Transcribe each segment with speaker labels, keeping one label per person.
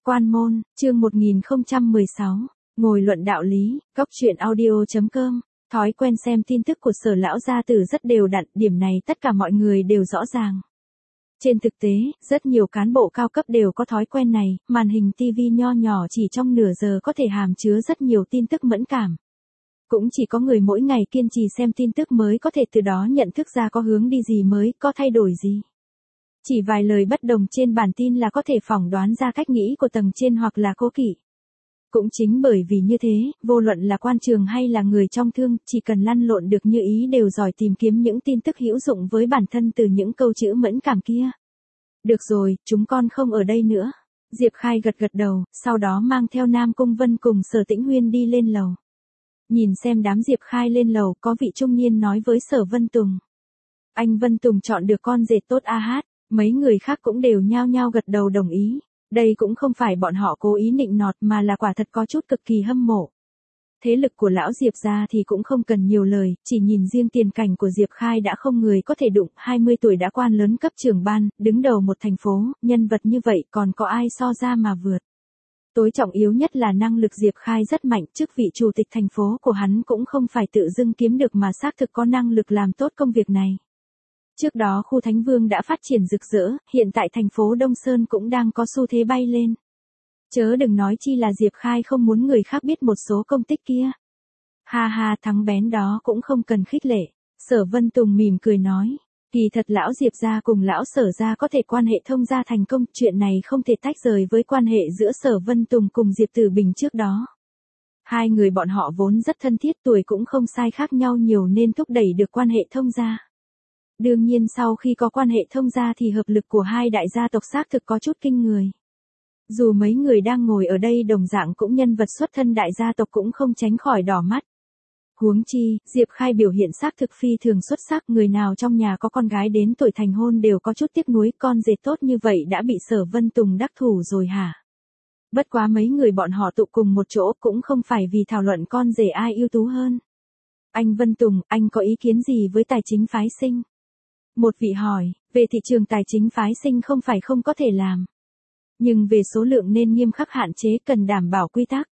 Speaker 1: Quan môn, chương 1016, ngồi luận đạo lý, góc truyện audio.com, thói quen xem tin tức của Sở lão gia tử rất đều đặn, điểm này tất cả mọi người đều rõ ràng. Trên thực tế, rất nhiều cán bộ cao cấp đều có thói quen này, màn hình TV nho nhỏ chỉ trong nửa giờ có thể hàm chứa rất nhiều tin tức mẫn cảm. Cũng chỉ có người mỗi ngày kiên trì xem tin tức mới có thể từ đó nhận thức ra có hướng đi gì mới, có thay đổi gì. Chỉ vài lời bất đồng trên bản tin là có thể phỏng đoán ra cách nghĩ của tầng trên hoặc là cố kỵ. Cũng chính bởi vì như thế, vô luận là quan trường hay là người trong thương, chỉ cần lăn lộn được như ý đều giỏi tìm kiếm những tin tức hữu dụng với bản thân từ những câu chữ mẫn cảm kia. Được rồi, chúng con không ở đây nữa. Diệp Khai gật gật đầu, sau đó mang theo Nam Cung Vân cùng Sở Tĩnh Huyên đi lên lầu. Nhìn xem đám Diệp Khai lên lầu, có vị trung niên nói với Sở Vân Tùng. Anh Vân Tùng chọn được con dệt tốt a hát, mấy người khác cũng đều nhao nhao gật đầu đồng ý. Đây cũng không phải bọn họ cố ý nịnh nọt mà là quả thật có chút cực kỳ hâm mộ. Thế lực của lão Diệp gia thì cũng không cần nhiều lời, chỉ nhìn riêng tiền cảnh của Diệp Khai đã không người có thể đụng, 20 tuổi đã quan lớn cấp trưởng ban, đứng đầu một thành phố, nhân vật như vậy còn có ai so ra mà vượt. Tối trọng yếu nhất là năng lực Diệp Khai rất mạnh, chức vị chủ tịch thành phố của hắn cũng không phải tự dưng kiếm được mà xác thực có năng lực làm tốt công việc này. Trước đó khu Thánh Vương đã phát triển rực rỡ, hiện tại thành phố Đông Sơn cũng đang có xu thế bay lên. Chớ đừng nói chi là Diệp Khai không muốn người khác biết một số công tích kia. Ha ha, thắng bén đó cũng không cần khích lệ. Sở Vân Tùng mỉm cười nói. Kỳ thật lão Diệp gia cùng lão Sở gia có thể quan hệ thông gia thành công, chuyện này không thể tách rời với quan hệ giữa Sở Vân Tùng cùng Diệp Tử Bình trước đó. Hai người bọn họ vốn rất thân thiết, tuổi cũng không sai khác nhau nhiều nên thúc đẩy được quan hệ thông gia. Đương nhiên sau khi có quan hệ thông gia thì hợp lực của hai đại gia tộc xác thực có chút kinh người. Dù mấy người đang ngồi ở đây đồng dạng cũng nhân vật xuất thân đại gia tộc cũng không tránh khỏi đỏ mắt. Huống chi, Diệp Khai biểu hiện xác thực phi thường xuất sắc, người nào trong nhà có con gái đến tuổi thành hôn đều có chút tiếc nuối, con dệt tốt như vậy đã bị Sở Vân Tùng đắc thủ rồi hả? Bất quá mấy người bọn họ tụ cùng một chỗ cũng không phải vì thảo luận con rể ai ưu tú hơn. Anh Vân Tùng, anh có ý kiến gì với tài chính phái sinh? Một vị hỏi, về thị trường tài chính phái sinh không phải không có thể làm. Nhưng về số lượng nên nghiêm khắc hạn chế, cần đảm bảo quy tắc.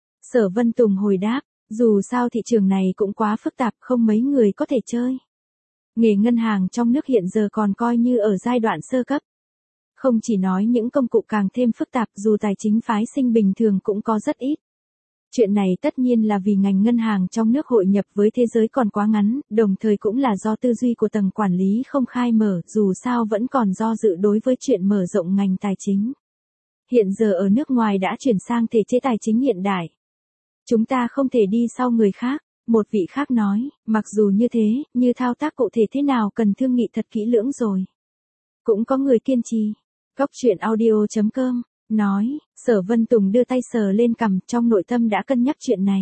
Speaker 1: Sở Vân Tùng hồi đáp, dù sao thị trường này cũng quá phức tạp, không mấy người có thể chơi. Nghề ngân hàng trong nước hiện giờ còn coi như ở giai đoạn sơ cấp. Không chỉ nói những công cụ càng thêm phức tạp, dù tài chính phái sinh bình thường cũng có rất ít. Chuyện này tất nhiên là vì ngành ngân hàng trong nước hội nhập với thế giới còn quá ngắn, đồng thời cũng là do tư duy của tầng quản lý không khai mở, dù sao vẫn còn do dự đối với chuyện mở rộng ngành tài chính. Hiện giờ ở nước ngoài đã chuyển sang thể chế tài chính hiện đại. Chúng ta không thể đi sau người khác, một vị khác nói, mặc dù như thế, như thao tác cụ thể thế nào cần thương nghị thật kỹ lưỡng rồi. Cũng có người kiên trì. Góc truyện audio.com nói, Sở Vân Tùng đưa tay sờ lên cằm, trong nội tâm đã cân nhắc chuyện này.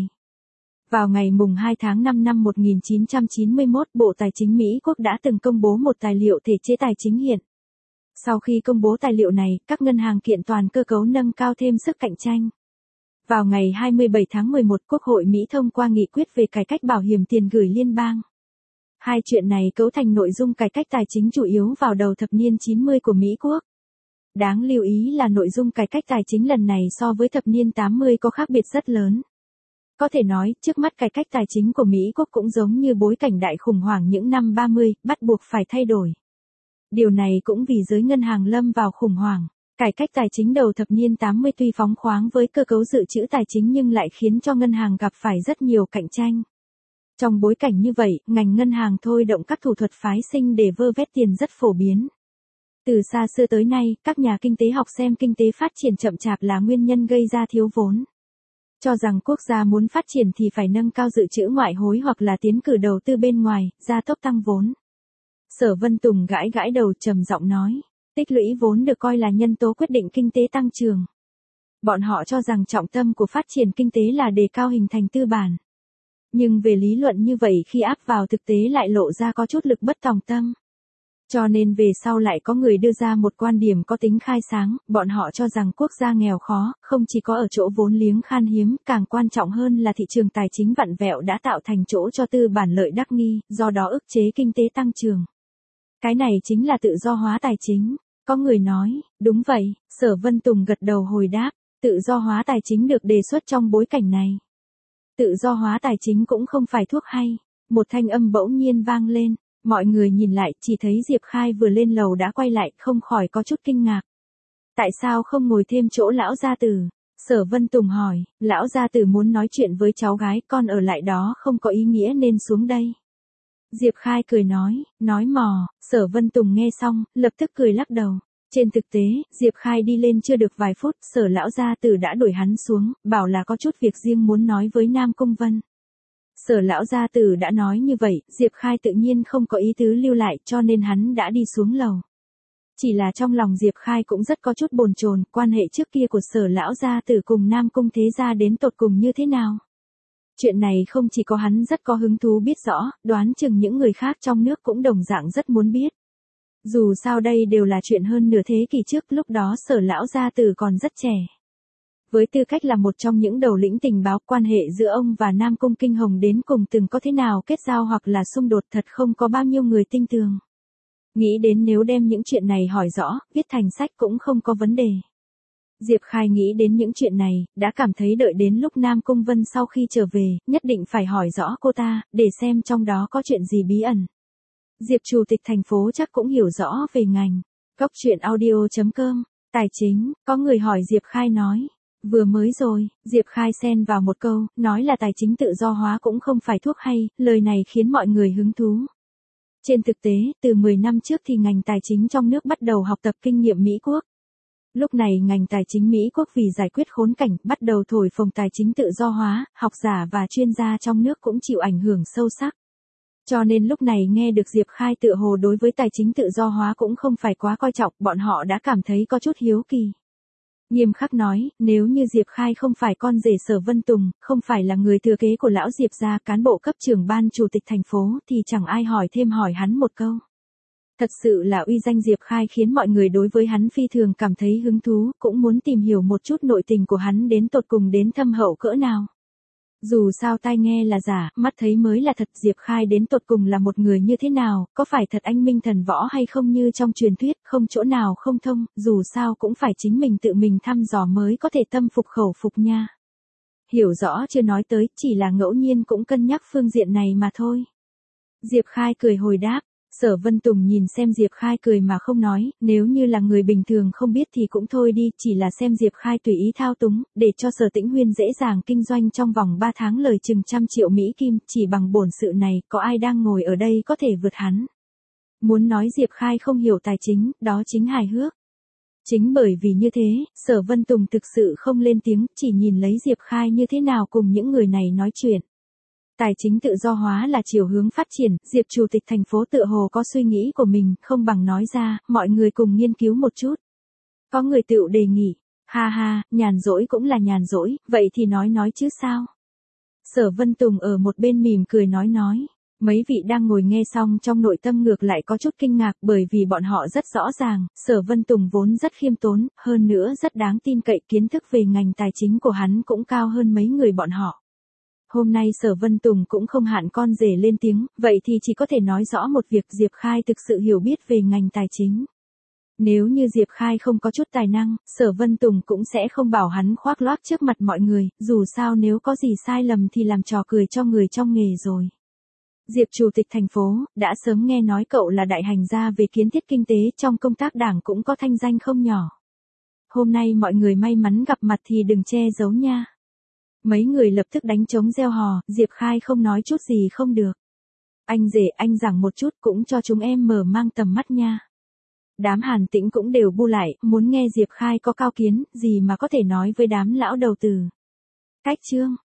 Speaker 1: Vào ngày mùng 2 tháng 5 năm 1991, Bộ Tài chính Mỹ Quốc đã từng công bố một tài liệu thể chế tài chính hiện. Sau khi công bố tài liệu này, các ngân hàng kiện toàn cơ cấu nâng cao thêm sức cạnh tranh. Vào ngày 27 tháng 11, Quốc hội Mỹ thông qua nghị quyết về cải cách bảo hiểm tiền gửi liên bang. Hai chuyện này cấu thành nội dung cải cách tài chính chủ yếu vào đầu thập niên 90 của Mỹ Quốc. Đáng lưu ý là nội dung cải cách tài chính lần này so với thập niên 80 có khác biệt rất lớn. Có thể nói, trước mắt cải cách tài chính của Mỹ Quốc cũng giống như bối cảnh đại khủng hoảng những năm 30, bắt buộc phải thay đổi. Điều này cũng vì giới ngân hàng lâm vào khủng hoảng. Cải cách tài chính đầu thập niên 80 tuy phóng khoáng với cơ cấu dự trữ tài chính nhưng lại khiến cho ngân hàng gặp phải rất nhiều cạnh tranh. Trong bối cảnh như vậy, ngành ngân hàng thôi động các thủ thuật phái sinh để vơ vét tiền rất phổ biến. Từ xa xưa tới nay, các nhà kinh tế học xem kinh tế phát triển chậm chạp là nguyên nhân gây ra thiếu vốn. Cho rằng quốc gia muốn phát triển thì phải nâng cao dự trữ ngoại hối hoặc là tiến cử đầu tư bên ngoài, gia tốc tăng vốn. Sở Vân Tùng gãi gãi đầu trầm giọng nói, tích lũy vốn được coi là nhân tố quyết định kinh tế tăng trưởng. Bọn họ cho rằng trọng tâm của phát triển kinh tế là đề cao hình thành tư bản. Nhưng về lý luận như vậy khi áp vào thực tế lại lộ ra có chút lực bất tòng tâm. Cho nên về sau lại có người đưa ra một quan điểm có tính khai sáng, bọn họ cho rằng quốc gia nghèo khó, không chỉ có ở chỗ vốn liếng khan hiếm, càng quan trọng hơn là thị trường tài chính vặn vẹo đã tạo thành chỗ cho tư bản lợi đắc nghi, do đó ức chế kinh tế tăng trưởng. Cái này chính là tự do hóa tài chính. Có người nói, đúng vậy, Sở Vân Tùng gật đầu hồi đáp, tự do hóa tài chính được đề xuất trong bối cảnh này. Tự do hóa tài chính cũng không phải thuốc hay. Một thanh âm bỗng nhiên vang lên, mọi người nhìn lại chỉ thấy Diệp Khai vừa lên lầu đã quay lại, không khỏi có chút kinh ngạc. Tại sao không ngồi thêm chỗ lão gia tử? Sở Vân Tùng hỏi, lão gia tử muốn nói chuyện với cháu gái, con ở lại đó không có ý nghĩa nên xuống đây. Diệp Khai cười nói mò. Sở Vân Tùng nghe xong, lập tức cười lắc đầu. Trên thực tế, Diệp Khai đi lên chưa được vài phút, Sở lão gia tử đã đuổi hắn xuống, bảo là có chút việc riêng muốn nói với Nam Cung Vân. Sở lão gia tử đã nói như vậy, Diệp Khai tự nhiên không có ý tứ lưu lại, cho nên hắn đã đi xuống lầu. Chỉ là trong lòng Diệp Khai cũng rất có chút bồn chồn, quan hệ trước kia của Sở lão gia tử cùng Nam Cung thế gia đến tột cùng như thế nào. Chuyện này không chỉ có hắn rất có hứng thú biết rõ, đoán chừng những người khác trong nước cũng đồng dạng rất muốn biết. Dù sao đây đều là chuyện hơn nửa thế kỷ trước, lúc đó Sở lão gia tử còn rất trẻ. Với tư cách là một trong những đầu lĩnh tình báo, quan hệ giữa ông và Nam Cung Kinh Hồng đến cùng từng có thế nào kết giao hoặc là xung đột thật không có bao nhiêu người tin tưởng. Nghĩ đến nếu đem những chuyện này hỏi rõ, viết thành sách cũng không có vấn đề. Diệp Khai nghĩ đến những chuyện này, đã cảm thấy đợi đến lúc Nam Cung Vân sau khi trở về, nhất định phải hỏi rõ cô ta, để xem trong đó có chuyện gì bí ẩn. Diệp chủ tịch thành phố chắc cũng hiểu rõ về ngành. Góc truyện audio.com, tài chính, có người hỏi Diệp Khai nói. Vừa mới rồi, Diệp Khai xen vào một câu, nói là tài chính tự do hóa cũng không phải thuốc hay, lời này khiến mọi người hứng thú. Trên thực tế, từ 10 năm trước thì ngành tài chính trong nước bắt đầu học tập kinh nghiệm Mỹ Quốc. Lúc này ngành tài chính Mỹ Quốc vì giải quyết khốn cảnh, bắt đầu thổi phồng tài chính tự do hóa, học giả và chuyên gia trong nước cũng chịu ảnh hưởng sâu sắc. Cho nên lúc này nghe được Diệp Khai tựa hồ đối với tài chính tự do hóa cũng không phải quá coi trọng, bọn họ đã cảm thấy có chút hiếu kỳ. Nghiêm khắc nói, nếu như Diệp Khai không phải con rể Sở Vân Tùng, không phải là người thừa kế của lão Diệp gia, cán bộ cấp trưởng ban chủ tịch thành phố, thì chẳng ai hỏi thêm hỏi hắn một câu. Thật sự là uy danh Diệp Khai khiến mọi người đối với hắn phi thường cảm thấy hứng thú, cũng muốn tìm hiểu một chút nội tình của hắn đến tột cùng đến thâm hậu cỡ nào. Dù sao tai nghe là giả, mắt thấy mới là thật, Diệp Khai đến tột cùng là một người như thế nào, có phải thật anh minh thần võ hay không như trong truyền thuyết, không chỗ nào không thông, dù sao cũng phải chính mình tự mình thăm dò mới có thể tâm phục khẩu phục nha. Hiểu rõ chưa nói tới, chỉ là ngẫu nhiên cũng cân nhắc phương diện này mà thôi. Diệp Khai cười hồi đáp. Sở Vân Tùng nhìn xem Diệp Khai cười mà không nói, nếu như là người bình thường không biết thì cũng thôi đi, chỉ là xem Diệp Khai tùy ý thao túng, để cho Sở Tĩnh Huyên dễ dàng kinh doanh trong vòng 3 tháng lời chừng 100 triệu Mỹ Kim, chỉ bằng bổn sự này, có ai đang ngồi ở đây có thể vượt hắn. Muốn nói Diệp Khai không hiểu tài chính, đó chính hài hước. Chính bởi vì như thế, Sở Vân Tùng thực sự không lên tiếng, chỉ nhìn lấy Diệp Khai như thế nào cùng những người này nói chuyện. Tài chính tự do hóa là chiều hướng phát triển, Diệp chủ tịch thành phố tựa hồ có suy nghĩ của mình, không bằng nói ra, mọi người cùng nghiên cứu một chút. Có người tự đề nghị, ha ha, nhàn rỗi cũng là nhàn rỗi, vậy thì nói chứ sao. Sở Vân Tùng ở một bên mỉm cười nói. Mấy vị đang ngồi nghe xong trong nội tâm ngược lại có chút kinh ngạc, bởi vì bọn họ rất rõ ràng, Sở Vân Tùng vốn rất khiêm tốn, hơn nữa rất đáng tin cậy, kiến thức về ngành tài chính của hắn cũng cao hơn mấy người bọn họ. Hôm nay Sở Vân Tùng cũng không hạn con rể lên tiếng, vậy thì chỉ có thể nói rõ một việc, Diệp Khai thực sự hiểu biết về ngành tài chính. Nếu như Diệp Khai không có chút tài năng, Sở Vân Tùng cũng sẽ không bảo hắn khoác lác trước mặt mọi người, dù sao nếu có gì sai lầm thì làm trò cười cho người trong nghề rồi. Diệp chủ tịch thành phố, đã sớm nghe nói cậu là đại hành gia về kiến thiết kinh tế, trong công tác đảng cũng có thanh danh không nhỏ. Hôm nay mọi người may mắn gặp mặt thì đừng che giấu nha. Mấy người lập tức đánh trống reo hò, Diệp Khai không nói chút gì không được. Anh rể anh giảng một chút cũng cho chúng em mở mang tầm mắt nha. Đám Hàn Tĩnh cũng đều bu lại, muốn nghe Diệp Khai có cao kiến, gì mà có thể nói với đám lão đầu tử. Cách chương.